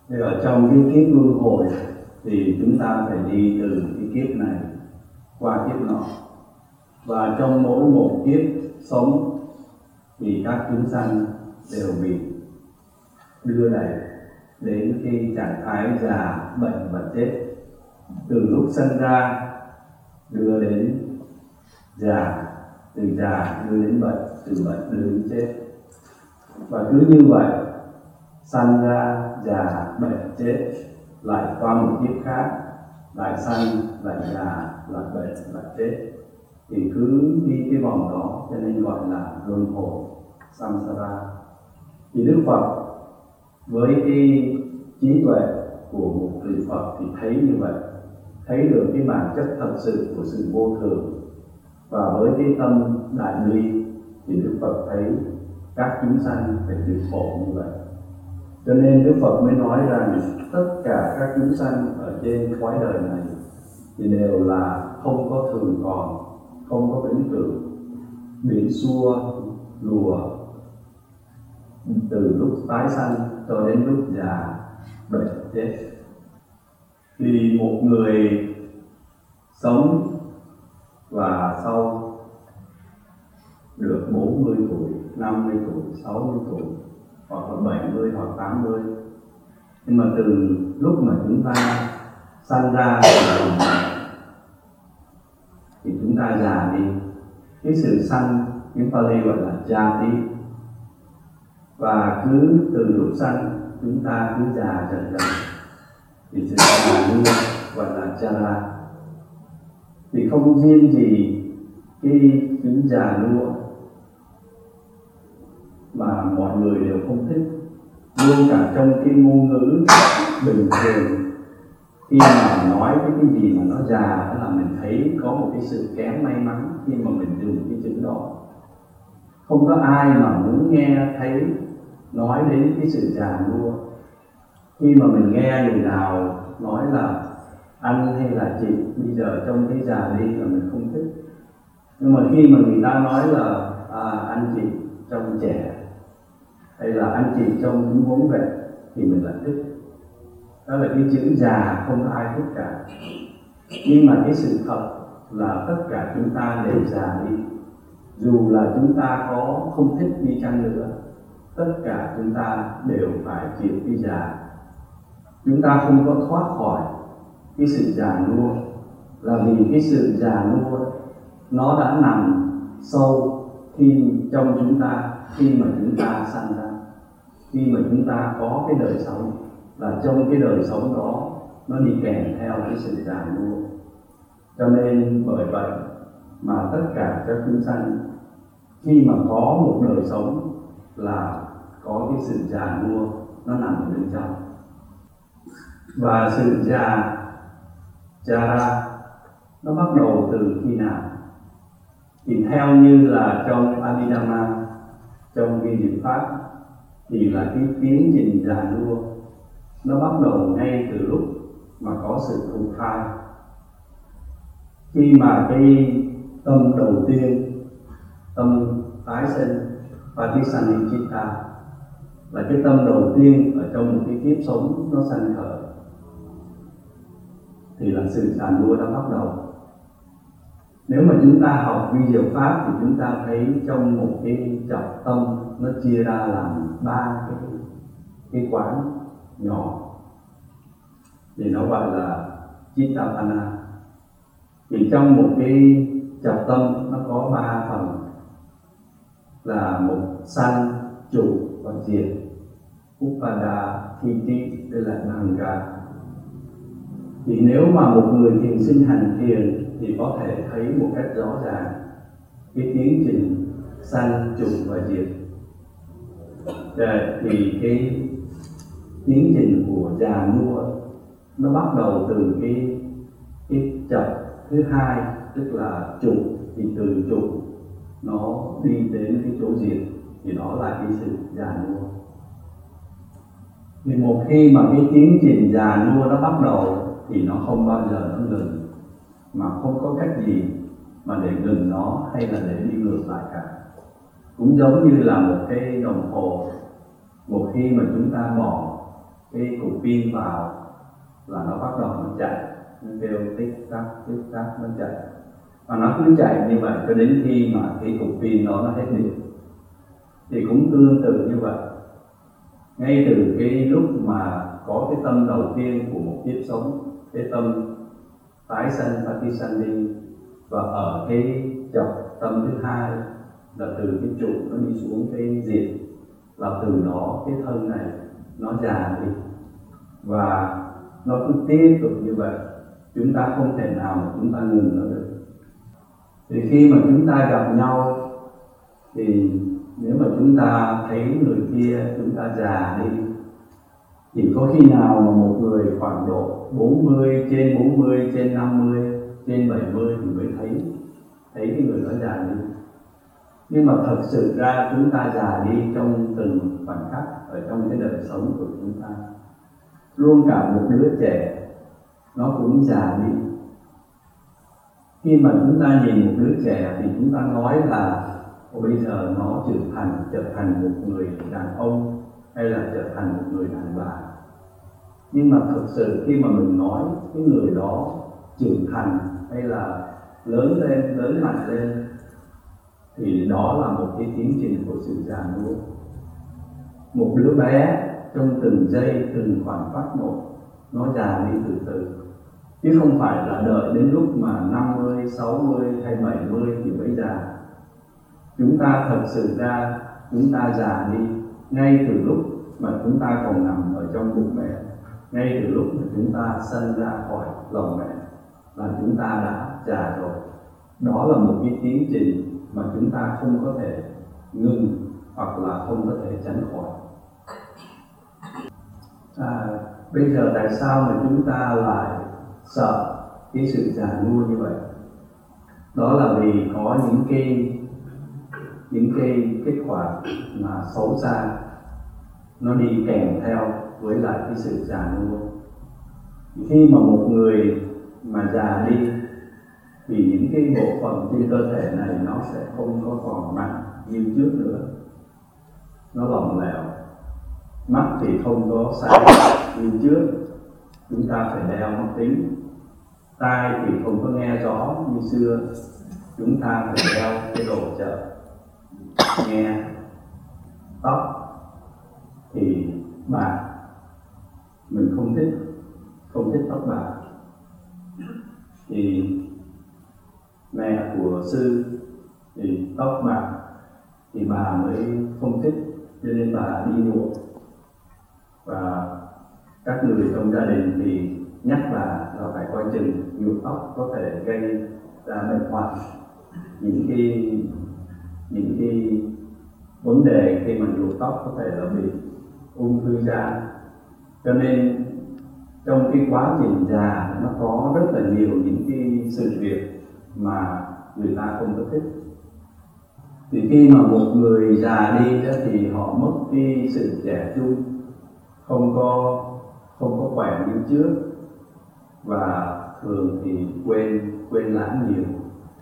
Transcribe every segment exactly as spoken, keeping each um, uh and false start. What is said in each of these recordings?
Thì ở trong cái kiếp luân hồi thì chúng ta phải đi từ cái kiếp này qua kiếp nọ, và trong mỗi một kiếp sống thì các chúng sanh đều bị đưa đẩy đến cái trạng thái già, bệnh và chết. Từ lúc sinh ra đưa đến già, từ già đưa đến bệnh, từ bệnh đưa đến chết. Và cứ như vậy, sanh ra, già, bệnh, chết, lại qua một kiếp khác, lại sanh, lại già, lại bệnh, lại chết. Thì cứ đi cái vòng đó, cho nên gọi là luân hồi samsara. Thì Đức Phật với cái trí tuệ của một vị Phật thì thấy như vậy, thấy được cái bản chất thật sự của sự vô thường, và với cái tâm đại bi thì Đức Phật thấy các chúng sanh phải chịu khổ như vậy. Cho nên Đức Phật mới nói rằng tất cả các chúng sanh ở trên cõi đời này thì đều là không có thường còn, không có vĩnh cửu, biển xua lùa từ lúc tái sanh cho đến lúc già, bệnh, chết. Thì một người sống và sau được bốn mươi tuổi, năm mươi tuổi, sáu mươi tuổi, hoặc là bảy mươi hoặc tám mươi, nhưng mà từ lúc mà chúng ta sanh ra thì chúng ta già đi. Cái sự sanh tiếng Pali gọi là jati, và cứ từ lúc sanh chúng ta cứ già dần dần thì sự già nua gọi là jara. Thì không riêng gì cái chứng già nua mà mọi người đều không thích, luôn cả trong cái ngôn ngữ bình thường, khi mà nói cái cái gì mà nó già đó là mình thấy có một cái sự kém may mắn khi mà mình dùng cái chữ đó. Không có ai mà muốn nghe thấy nói đến cái sự già nua. Khi mà mình nghe người nào nói là anh hay là chị bây giờ trông thấy già đi là mình không thích. Nhưng mà khi mà người ta nói là à, anh chị trông trẻ, hay là anh chị trông cũng vốn vẻ, thì mình lại thích. Đó là cái chữ già không có ai thích cả. Nhưng mà cái sự thật là tất cả chúng ta đều già đi. Dù là chúng ta có không thích đi chăng nữa, tất cả chúng ta đều phải chịu cái già. Chúng ta không có thoát khỏi cái sự già nua, là vì cái sự già nua nó đã nằm sâu khi trong chúng ta, khi mà chúng ta sanh ra, khi mà chúng ta có cái đời sống, là trong cái đời sống đó nó đi kèm theo cái sự già nua. Cho nên bởi vậy mà tất cả các chúng sanh khi mà có một đời sống là có cái sự già nua nó nằm ở bên trong. Và sự già jara nó bắt đầu từ khi nào? Thì theo như là trong Abhidhamma, trong ghi niệm pháp, thì là cái tiến trình già nua nó bắt đầu ngay từ lúc mà có sự thụ thai. Khi mà cái tâm đầu tiên, tâm tái sinh Patisanichitta, là cái tâm đầu tiên ở trong một cái kiếp sống nó sanh khởi, thì là sự già nua đã bắt đầu. Nếu mà chúng ta học vi diệu pháp thì chúng ta thấy trong một cái trọng tâm nó chia ra làm ba cái, cái quán nhỏ, thì nó gọi là Chittapana. Thì trong một cái trọng tâm nó có ba phần, là một sanh, trụ và diệt. Upada, Thiti, đây là Nanga. Thì nếu mà một người thiền sinh hành thiền thì có thể thấy một cách rõ ràng cái tiến trình sanh, trụ và diệt. Thì cái tiến trình của già nua nó bắt đầu từ cái cái chập thứ hai, tức là trụ. Thì từ trụ nó đi đến cái chỗ diệt, thì đó là cái sự già nua. Thì một khi mà cái tiến trình già nua nó bắt đầu thì nó không bao giờ nó ngừng, mà không có cách gì mà để ngừng nó hay là để đi ngược lại cả. Cũng giống như là một cái đồng hồ, một khi mà chúng ta bỏ cái cục pin vào là nó bắt đầu nó chạy, nó kêu tích tắc tích tắc nó chạy, và nó cứ chạy như vậy cho đến khi mà cái cục pin đó nó hết điện. Thì cũng tương tự như vậy, ngay từ cái lúc mà có cái tâm đầu tiên của một kiếp sống, cái tâm tái sanh Patisani, và ở cái chập tâm thứ hai là từ cái trụ nó đi xuống cái diệt, là từ đó cái thân này nó già đi, và nó cứ tiếp tục như vậy, chúng ta không thể nào mà chúng ta ngừng nó được. Thì khi mà chúng ta gặp nhau, thì nếu mà chúng ta thấy người kia chúng ta già đi, thì có khi nào mà một người khoảng độ bốn mươi, trên bốn mươi, trên năm mươi, trên bảy mươi thì mới thấy thấy cái người đó già đi. Nhưng mà thật sự ra chúng ta già đi trong từng khoảnh khắc ở trong cái đời sống của chúng ta. Luôn cả một đứa trẻ nó cũng già đi. Khi mà chúng ta nhìn một đứa trẻ thì chúng ta nói là bây giờ nó trưởng thành, trở thành một người đàn ông hay là trở thành một người đàn bà. Nhưng mà thực sự khi mà mình nói cái người đó trưởng thành hay là lớn lên, lớn mạnh lên, thì đó là một cái tiến trình của sự già nua. Một đứa bé trong từng giây, từng khoảnh khắc một, nó già đi từ từ, chứ không phải là đợi đến lúc mà năm mươi, sáu mươi hay bảy mươi thì mới già. Chúng ta thật sự ra chúng ta già đi ngay từ lúc mà chúng ta còn nằm ở trong bụng mẹ, ngay từ lúc mà chúng ta sinh ra khỏi lòng mẹ là chúng ta đã già rồi. Đó là một cái tiến trình mà chúng ta không có thể ngừng hoặc là không có thể tránh khỏi. À, bây giờ tại sao mà chúng ta lại sợ cái sự già nua như vậy? Đó là vì có những cái những cái kết quả mà xấu xa nó đi kèm theo với lại cái sự già nua. Khi mà một người mà già đi thì những cái bộ phận trên cơ thể này nó sẽ không có còn mạnh như trước nữa, nó lỏng lẻo. Mắt thì không có sáng như trước, chúng ta phải đeo mắt kính. Tai thì không có nghe rõ như xưa, chúng ta phải đeo cái đồ trợ nghe. Tóc thì bạc, mình không thích không thích tóc bạc. Thì mẹ của sư thì tóc bạc thì bà mới không thích, cho nên bà đi nhuộm. Và các người trong gia đình thì nhắc bà là phải coi chừng nhuộm tóc có thể gây ra bệnh hoạn, những cái những cái vấn đề khi mà nhuộm tóc có thể là bị ung thư da. Cho nên trong cái quá trình già nó có rất là nhiều những cái sự việc mà người ta không có thích. Thì khi mà một người già đi đó thì họ mất đi sự trẻ trung, không có không có khỏe như trước, và thường thì quên quên lãng nhiều.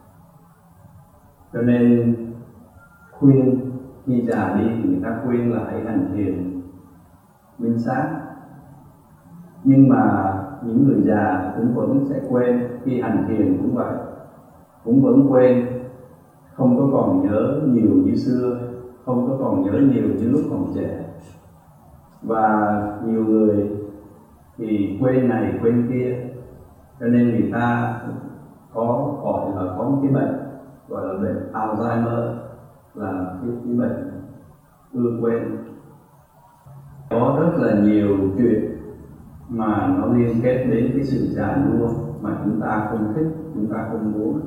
Cho nên khuyên khi già đi thì người ta khuyên là hãy hành thiền minh sát. Nhưng mà những người già cũng vẫn sẽ quên, khi hành thiền cũng vậy, cũng vẫn quên, không có còn nhớ nhiều như xưa, không có còn nhớ nhiều như lúc còn trẻ. Và nhiều người thì quên này quên kia, cho nên người ta có gọi là có một cái bệnh gọi là bệnh Alzheimer, là cái, cái bệnh ưa quên. Có rất là nhiều chuyện mà nó liên kết đến cái sự già nua mà chúng ta không thích, chúng ta không muốn.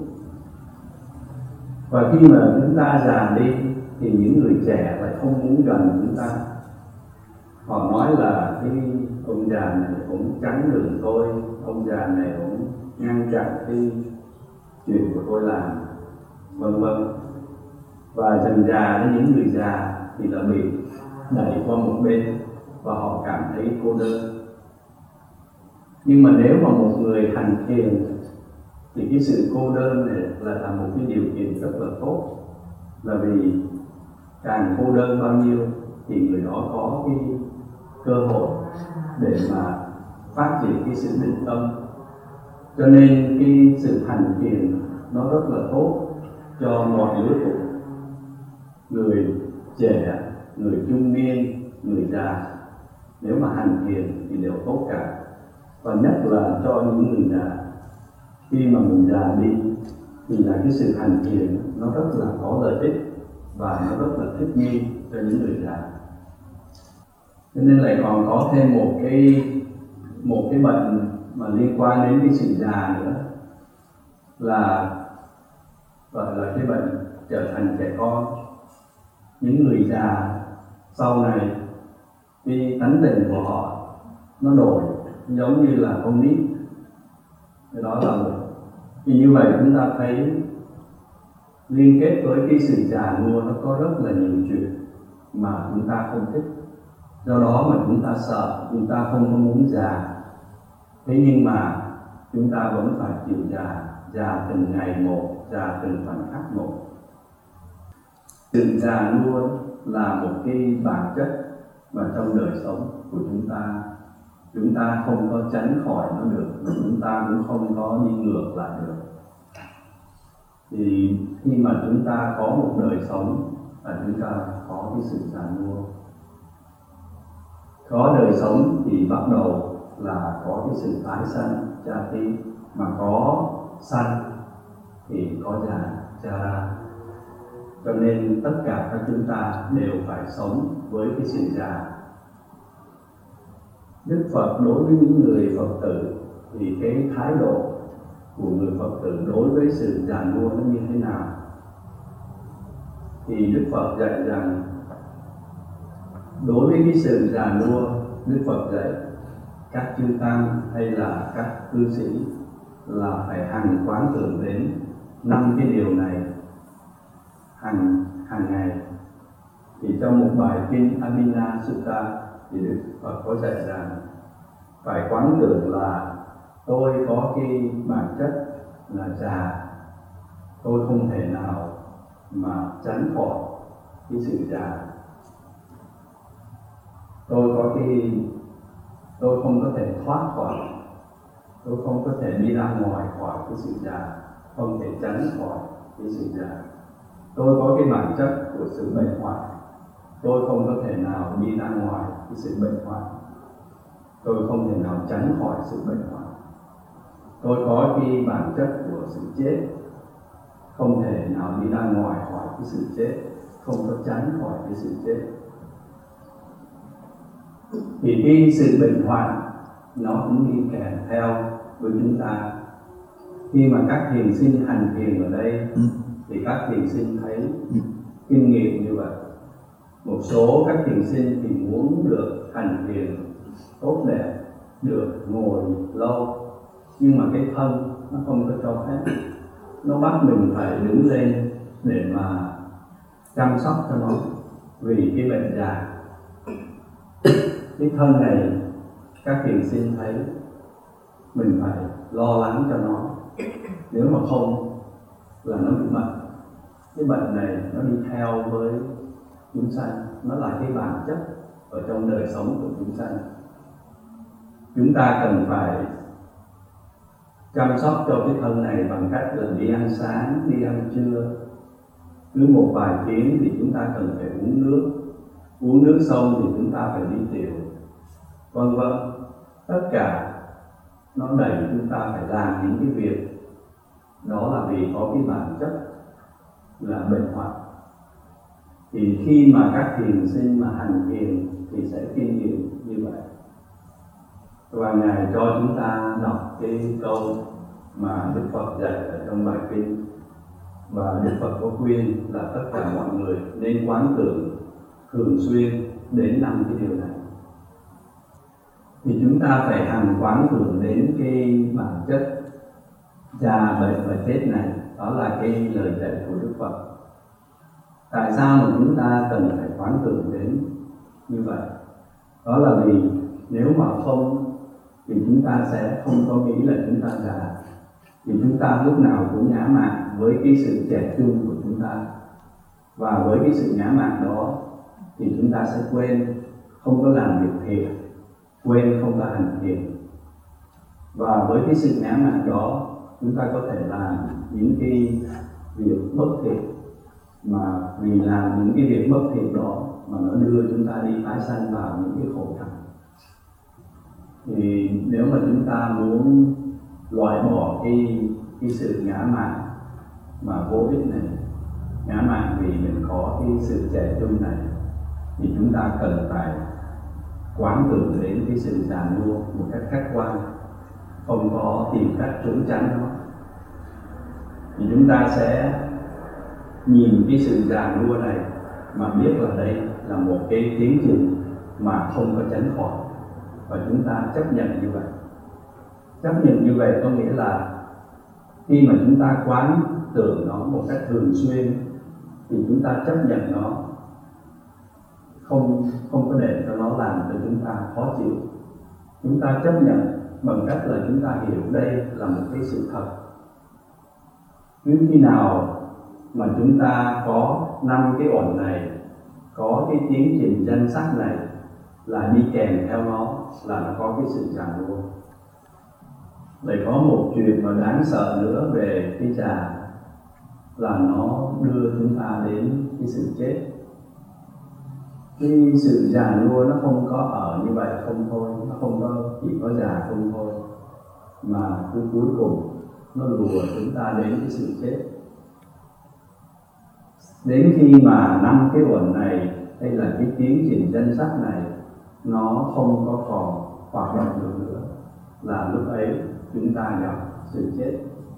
Và khi mà chúng ta già đi thì những người trẻ lại không muốn gần chúng ta. Họ nói là cái ông già này cũng chắn đường tôi, ông già này cũng ngăn chặn cái chuyện của tôi làm, vân vân. Và dần già đến những người già thì là bị đẩy qua một bên và họ cảm thấy cô đơn. Nhưng mà nếu mà một người hành thiền thì cái sự cô đơn này là, là một cái điều kiện rất là tốt, là vì càng cô đơn bao nhiêu thì người đó có cái cơ hội để mà phát triển cái sự định tâm. Cho nên cái sự hành thiền nó rất là tốt cho mọi lứa tuổi, người trẻ, người trung niên, người già. Nếu mà hành thiền thì đều tốt cả. Và nhất là cho những người già, khi mà mình già đi thì là cái sự hành thiền nó rất là có lợi ích và nó rất là thích nghi cho những người già. Cho nên lại còn có thêm một cái một cái bệnh mà liên quan đến cái sự già nữa, là gọi là cái bệnh trở thành trẻ con. Những người già sau này cái tánh tình của họ nó đổi giống như là con nít. Cái đó là một. Thì như vậy chúng ta thấy liên kết với cái sự già nua nó có rất là nhiều chuyện mà chúng ta không thích. Do đó mà chúng ta sợ, chúng ta không có muốn già. Thế nhưng mà chúng ta vẫn phải chịu già, già từng ngày một, già từng khoảnh khắc một. Sự già nua là một cái bản chất mà trong đời sống của chúng ta, chúng ta không có tránh khỏi nó được, mà chúng ta cũng không có đi ngược lại được. Thì khi mà chúng ta có một đời sống và chúng ta có cái sự già nua, có đời sống thì bắt đầu là có cái sự tái sanh, cha ti, mà có sanh thì có già, cha ra. Cho nên tất cả các chúng ta đều phải sống với cái sự già. Đức Phật đối với những người Phật tử thì cái thái độ của người Phật tử đối với sự già nua nó như thế nào? Thì Đức Phật dạy rằng đối với cái sự già nua, Đức Phật dạy các chư tăng hay là các cư sĩ là phải hằng quán tưởng đến năm cái điều này hàng hàng ngày. Thì trong một bài kinh Abhina Sutta thì Đức Phật có dạy rằng phải quán tưởng là tôi có cái bản chất là già, tôi không thể nào mà tránh khỏi cái sự già. Tôi có cái tôi không có thể thoát khỏi, tôi không có thể đi ra ngoài khỏi cái sự già, không thể tránh khỏi cái sự già. Tôi có cái bản chất của sự bệnh hoại, tôi không có thể nào đi ra ngoài cái sự bệnh hoại, tôi không thể nào tránh khỏi sự bệnh hoại. Tôi có cái bản chất của sự chết, không thể nào đi ra ngoài khỏi cái sự chết, không có tránh khỏi cái sự chết. Thì cái sự bệnh hoạn nó cũng đi kèm theo với chúng ta. Khi mà các thiền sinh hành thiền ở đây thì các thiền sinh thấy kinh nghiệm như vậy. Một số các thiền sinh thì muốn được hành thiền tốt đẹp, được ngồi lâu, nhưng mà cái thân nó không có cho phép. Nó bắt mình phải đứng lên để mà chăm sóc cho nó vì cái bệnh già. Cái thân này các thiền sinh thấy mình phải lo lắng cho nó, nếu mà không là nó bị bệnh. Cái bệnh này nó đi theo với chúng sanh, nó là cái bản chất ở trong đời sống của chúng sanh. Chúng ta cần phải chăm sóc cho cái thân này bằng cách là đi ăn sáng, đi ăn trưa. Cứ một vài tiếng thì chúng ta cần phải uống nước, uống nước xong thì chúng ta phải đi tiểu, vân vân. Tất cả nó đẩy chúng ta phải làm những cái việc đó là vì có cái bản chất là bệnh hoạn. Thì khi mà các thiền sinh mà hành thiền thì sẽ kinh nghiệm như vậy. Và Ngài cho chúng ta đọc cái câu mà Đức Phật dạy ở trong bài kinh, và Đức Phật có khuyên là tất cả mọi người nên quán tưởng thường xuyên đến năm cái điều này. Thì chúng ta phải hằng quán tưởng đến cái bản chất già, bệnh và chết này. Đó là cái lời dạy của Đức Phật. Tại sao mà chúng ta cần phải quán tưởng đến như vậy? Đó là vì nếu mà không thì chúng ta sẽ không có nghĩ là chúng ta già. Thì chúng ta lúc nào cũng ngã mạn với cái sự trẻ trung của chúng ta. Và với cái sự ngã mạn đó thì chúng ta sẽ quên, không có làm việc thiện, quên không là hành thiền. Và với cái sự ngã mạn đó, chúng ta có thể làm những cái việc bất thiện, mà vì làm những cái việc bất thiện đó mà nó đưa chúng ta đi tái sanh vào những cái khổ cảnh. Thì nếu mà chúng ta muốn loại bỏ cái cái sự ngã mạn mà vô ích này, ngã mạn vì mình có cái sự trẻ trung này, thì chúng ta cần phải quán tưởng đến cái sự già nua một cách khách quan, không có tìm cách trốn tránh nó. Thì chúng ta sẽ nhìn cái sự già nua này mà biết là đây là một cái tiến trình mà không có tránh khỏi, và chúng ta chấp nhận như vậy. Chấp nhận như vậy có nghĩa là khi mà chúng ta quán tưởng nó một cách thường xuyên thì chúng ta chấp nhận nó, không không có để cho nó làm cho chúng ta khó chịu. Chúng ta chấp nhận bằng cách là chúng ta hiểu đây là một cái sự thật. Cứ khi nào mà chúng ta có năm cái uẩn này, có cái tiến trình danh sắc này, là đi kèm theo nó là nó có cái sự già nua. Để có một chuyện mà đáng sợ nữa về cái già là nó đưa chúng ta đến cái sự chết. Cái sự già nua nó không có ở như vậy không thôi, nó không có chỉ có già không thôi, mà cứ cuối cùng nó lùa chúng ta đến cái sự chết. Đến khi mà năm cái uẩn này hay là cái tiến trình danh sắc này nó không có còn hoạt động được nữa, là lúc ấy chúng ta gặp sự chết.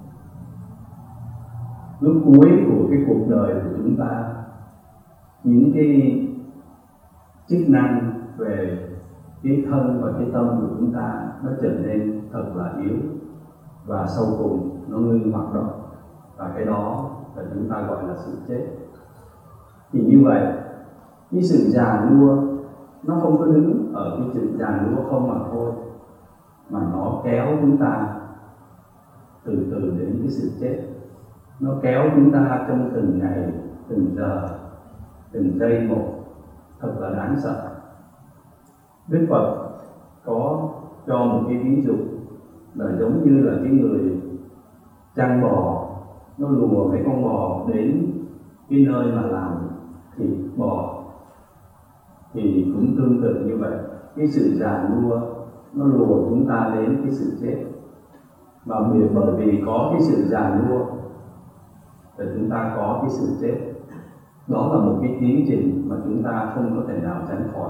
Lúc cuối của cái cuộc đời của chúng ta, những cái chức năng về cái thân và cái tâm của chúng ta nó trở nên thật là yếu, và sau cùng nó ngưng hoạt động, và cái đó là chúng ta gọi là sự chết. Thì như vậy, cái sự già nua nó không có đứng ở cái sự già nua không mà thôi, mà nó kéo chúng ta từ từ đến cái sự chết. Nó kéo chúng ta trong từng ngày, từng giờ, từng giây một, thật là đáng sợ. Đức Phật có cho một cái ví dụ là giống như là cái người chăn bò, nó lùa mấy con bò đến cái nơi mà làm thịt bò. Thì cũng tương tự như vậy, cái sự già nua nó lùa chúng ta đến cái sự chết. Và bởi vì có cái sự già nua thì chúng ta có cái sự chết. Đó là một cái tiến trình mà chúng ta không có thể nào tránh khỏi.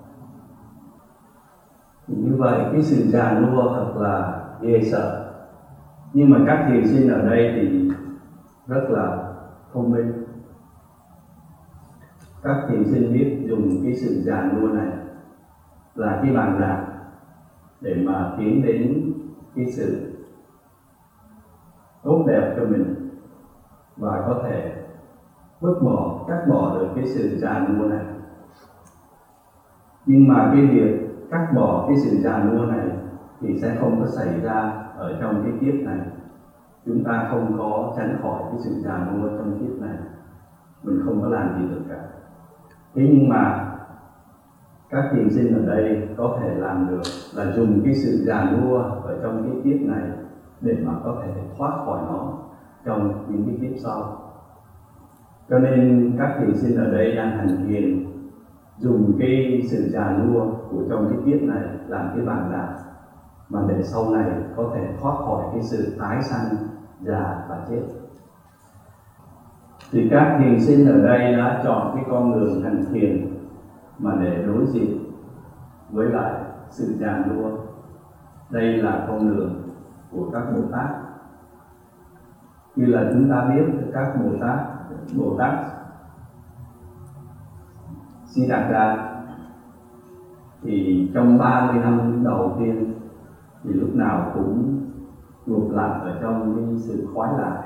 Thì như vậy cái sự già nua thật là ghê sợ. Nhưng mà các thiền sinh ở đây thì rất là thông minh. Các thiền sinh biết dùng cái sự già nua này là cái bàn đạp để mà tiến đến cái sự tốt đẹp cho mình, và có thể vứt bỏ, cắt bỏ được cái sự già nua này. Nhưng mà cái việc cắt bỏ cái sự già nua này thì sẽ không có xảy ra ở trong cái kiếp này. Chúng ta không có tránh khỏi cái sự già nua trong kiếp này, mình không có làm gì được cả. Thế nhưng mà các thiền sinh ở đây có thể làm được là dùng cái sự già nua ở trong cái kiếp này để mà có thể thoát khỏi nó trong những cái kiếp sau. Cho nên các thiền sinh ở đây đang hành thiền, dùng cái sự già nua của trong cái kiếp này làm cái bàn đạp, mà để sau này có thể thoát khỏi cái sự tái sanh, già và chết. Thì các thiền sinh ở đây đã chọn cái con đường hành thiền mà để đối diện với lại sự già nua. Đây là con đường của các Bồ Tát. Như là chúng ta biết các Bồ Tát, Bồ Tát Siddhartha thì trong ba mươi năm đầu tiên thì lúc nào cũng ngục lặng ở trong cái sự khoái lạc,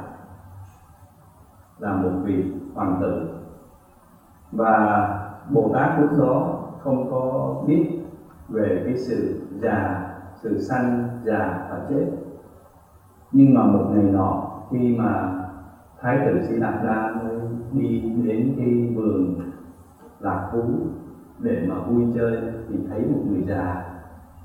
là một vị hoàng tử. Và Bồ Tát lúc đó không có biết về cái sự già, sự sanh, già và chết. Nhưng mà một ngày nọ, khi mà Thái tử Siddhartha mới đi đến cái vườn lạc thú để mà vui chơi, thì thấy một người già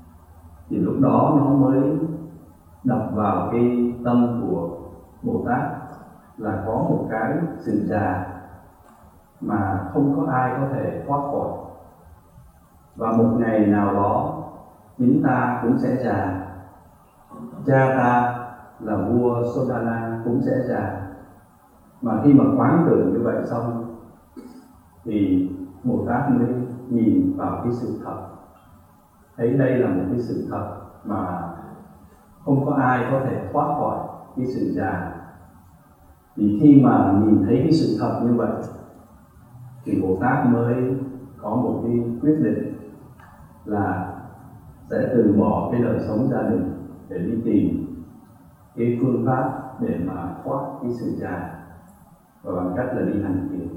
thì lúc đó nó mới đập vào cái tâm của Bồ Tát là có một cái sự già mà không có ai có thể thoát khỏi, và một ngày nào đó chính ta cũng sẽ già, cha ta là vua Sodana cũng sẽ già. Mà khi mà quán tưởng như vậy xong thì Bồ Tát mới nhìn vào cái sự thật, thấy đây là một cái sự thật mà không có ai có thể thoát khỏi cái sự già. Thì khi mà nhìn thấy cái sự thật như vậy thì Bồ Tát mới có một cái quyết định là sẽ từ bỏ cái đời sống gia đình để đi tìm cái phương pháp để mà thoát cái sự già, và bằng cách là đi hành thiền.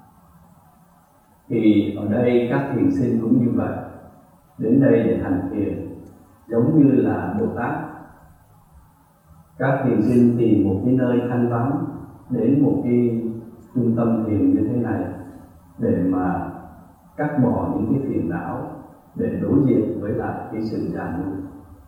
Thì ở đây các thiền sinh cũng như vậy, đến đây để hành thiền giống như là Bồ Tát. Các thiền sinh tìm một cái nơi thanh vắng, đến một cái trung tâm thiền như thế này để mà cắt bỏ những cái phiền não, để đối diện với lại cái sự già nua.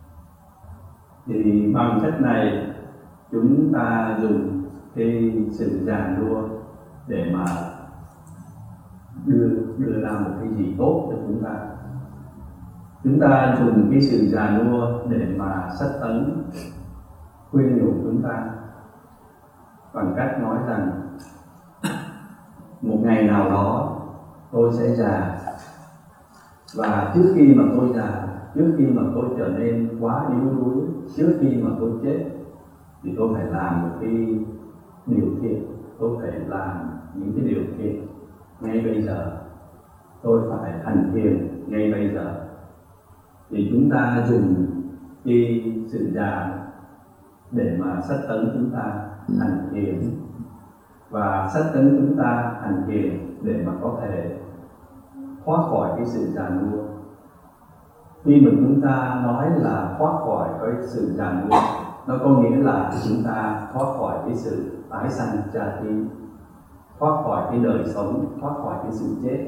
Thì bằng cách này chúng ta dùng cái sự già nua để mà đưa đưa ra một cái gì tốt cho chúng ta. Chúng ta dùng cái sự già nua để mà sách tấn khuyên nhủ chúng ta bằng cách nói rằng một ngày nào đó tôi sẽ già, và trước khi mà tôi già, trước khi mà tôi trở nên quá yếu đuối, trước khi mà tôi chết thì tôi phải làm một cái điều kiện, tôi phải làm những cái điều kiện ngay bây giờ, tôi phải hành thiền ngay bây giờ. Thì chúng ta dùng cái sự già để mà sách tấn chúng ta hành thiền, và sách tấn chúng ta hành thiền để mà có thể thoát khỏi cái sự già nua. Khi mà chúng ta nói là thoát khỏi cái sự già nua, nó có nghĩa là chúng ta thoát khỏi cái sự tái sanh cha ti, thoát khỏi cái đời sống, thoát khỏi cái sự chết.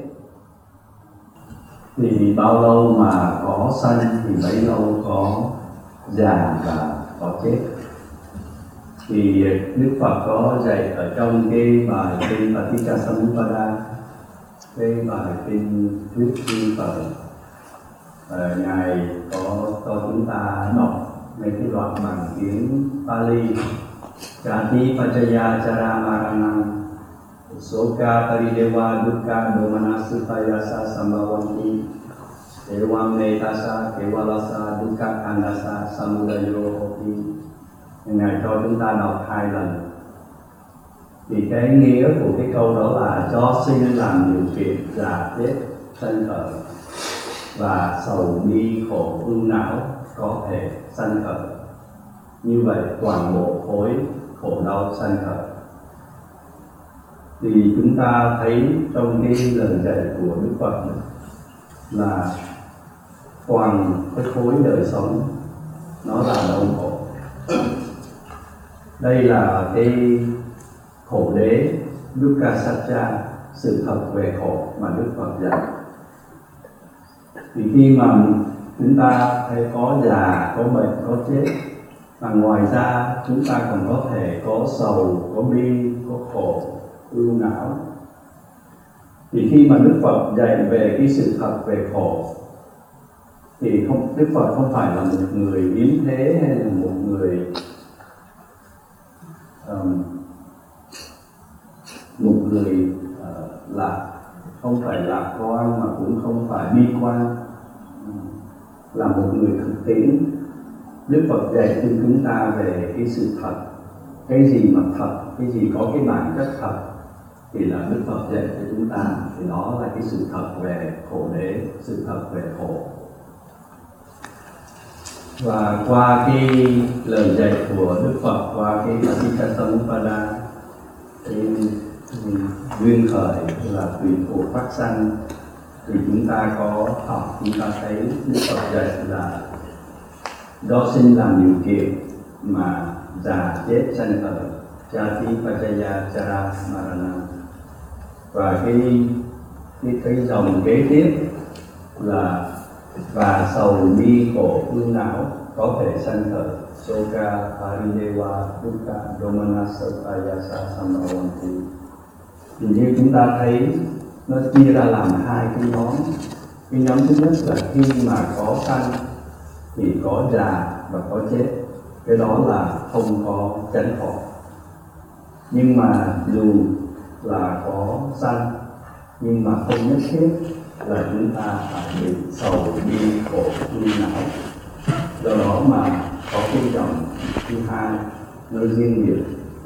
Thì bao lâu mà có sanh thì bấy lâu có già và có chết. Thì Đức Phật có dạy ở trong cái bài kinh Paticcasamuppada, cái bài kinh thuyết vi Phật, à, Ngài có cho chúng ta đọc mấy cái đoạn bằng tiếng Pali: Jati Pachaya Chara Maranam Soka Parideva Dukkha Domanasutayasa Sambhavanti Evam Netasa Kevalasa Dukkha Khandasa Samudayo Hoti. Ngài cho chúng ta đọc hai lần. Thì cái nghĩa của cái câu đó là do sinh làm điều kiện già chết sanh khởi, và sầu bi khổ ưu não có thể sanh khởi. Như vậy toàn bộ khối khổ đau sanh khởi. Thì chúng ta thấy trong cái lời dạy của Đức Phật là toàn cái khối đời sống nó là đau khổ. Đây là cái khổ đế Dukkha Satcha, sự thật về khổ mà Đức Phật dạy. Thì khi mà chúng ta thấy có già, có bệnh, có chết, và ngoài ra chúng ta còn có thể có sầu, có bi, có khổ, ưu não. Thì khi mà Đức Phật dạy về cái sự thật về khổ thì không, Đức Phật không phải là một người yếm thế hay là một người um, một người uh, lạc, không phải lạc quan mà cũng không phải bi quan, là một người thực tiễn. Đức Phật dạy cho chúng ta về cái sự thật, cái gì mà thật, cái gì có cái bản chất thật thì là Đức Phật dạy cho chúng ta. Thì đó là cái sự thật về khổ đế, sự thật về khổ. Và qua cái lời dạy của Đức Phật, qua cái Paticcasamuppada, cái duyên khởi là tùy thuộc phát sanh, thì chúng ta có học, chúng ta thấy Đức Phật dạy là do sinh làm điều kiện mà già chết sanh khởi, Jati Pachaya Chara Marana. Và cái cái cái dòng kế tiếp là và sầu bi khổ ưu não có thể sanh khởi Soka Paridewa Dukkha Domanassa Ayasa Sambavanti. Thì như chúng ta thấy nó chia ra làm hai cái nhóm. Cái nhóm thứ nhất là khi mà có sanh thì có già và có chết, cái đó là không có tránh khỏi. Nhưng mà dù là có sanh nhưng mà không nhất thiết là chúng ta phải bị sầu bi khổ ưu não. Do đó mà có cái dòng thứ hai nó riêng biệt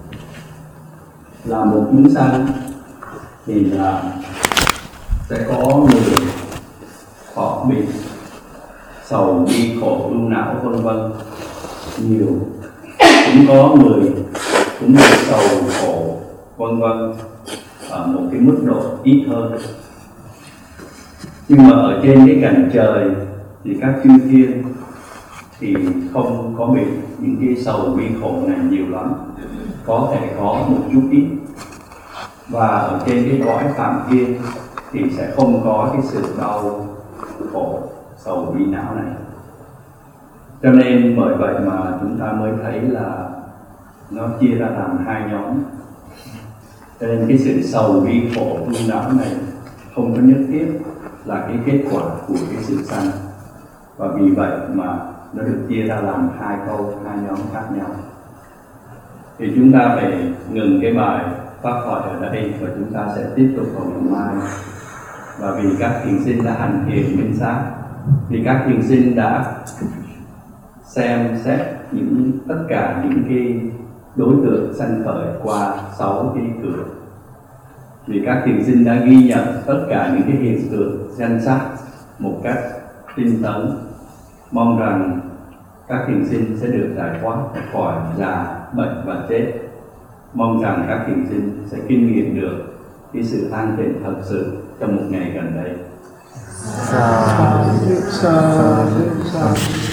là một chúng sanh thì là sẽ có người họ bị sầu bi khổ ưu não vân vân nhiều, cũng có người cũng bị sầu khổ vân vân ở một cái mức độ ít hơn. Nhưng mà ở trên cái cành trời thì các chư thiên thì không có bị những cái sầu bi khổ này nhiều lắm, có thể có một chút ít. Và ở trên cái cõi phạm thiên thì sẽ không có cái sự đau khổ sầu bi não này. Cho nên bởi vậy mà chúng ta mới thấy là nó chia ra làm hai nhóm. Cho nên cái sự sầu bi khổ ưu não này không có nhất thiết là cái kết quả của cái sự sanh, và vì vậy mà nó được chia ra làm hai câu, hai nhóm khác nhau. Thì chúng ta phải ngừng cái bài pháp thoại ở đây và chúng ta sẽ tiếp tục vào ngày mai. Và vì các thiền sinh đã hành thiền minh sát, vì các thiền sinh đã xem xét những tất cả những cái đối tượng sanh khởi qua sáu cái cửa, vì các thiền sinh đã ghi nhận tất cả những cái hiện tượng danh sắc một cách tinh tấn, mong rằng các thiền sinh sẽ được giải thoát khỏi già, bệnh và chết. Mong rằng các thiền sinh sẽ kinh nghiệm được cái sự an tịnh thật sự trong một ngày gần đây. Sa, sa, sa, sa.